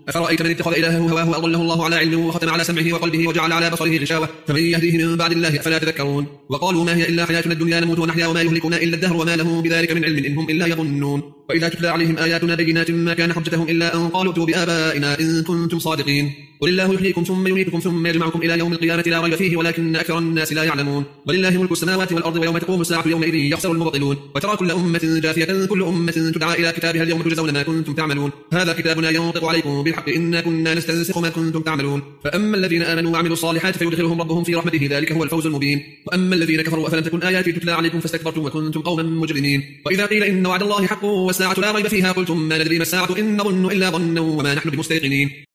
أفرأيت من اتخذ إلهه هواه وأضله الله على علم وختم على سمعه وقلبه وجعل على بصره غشاوة فمن يهديه من بعد الله أفلا تذكرون وقالوا ما هي إلا حياتنا الدنيا نموت ونحيا وما يهلكنا إلا الدهر وما لهم بذلك من علم إن هم إلا يظنون وإذا تتلى عليهم آياتنا بينات ما كان حجتهم إلا أن قالوا ائتوا بآبائنا إن كنتم صادقين قل الله يحييكم ثم يميتكم ثم يجمعكم إلى يوم القيامة لا ريب فيه ولكن أكثر الناس لا يعلمون ولله ملك السماوات والأرض ويوم تقوم الساعة يومئذ يخسر المبطلون وترى كل أمة جاثية كل أمة تدعى إلى كتابها اليوم تجزون ما كنتم تعملون هذا كتابنا ينطق عليكم بالحق إنا كنا نستنسخ ما كنتم تعملون فأما الذين آمنوا وعملوا الصالحات فيدخلهم ربهم في رحمته ذلك هو الفوز المبين وأما الذين كفروا أفلم تكن آياتي تتلى عليكم فاستكبرتم وكنتم قوما مجرمين وإذا قيل إن وعد الله حق والساعة لا ريب فيها قلتم ما ندري ما الساعة إن نظن إلا ظنا وما نحن بمستيقنين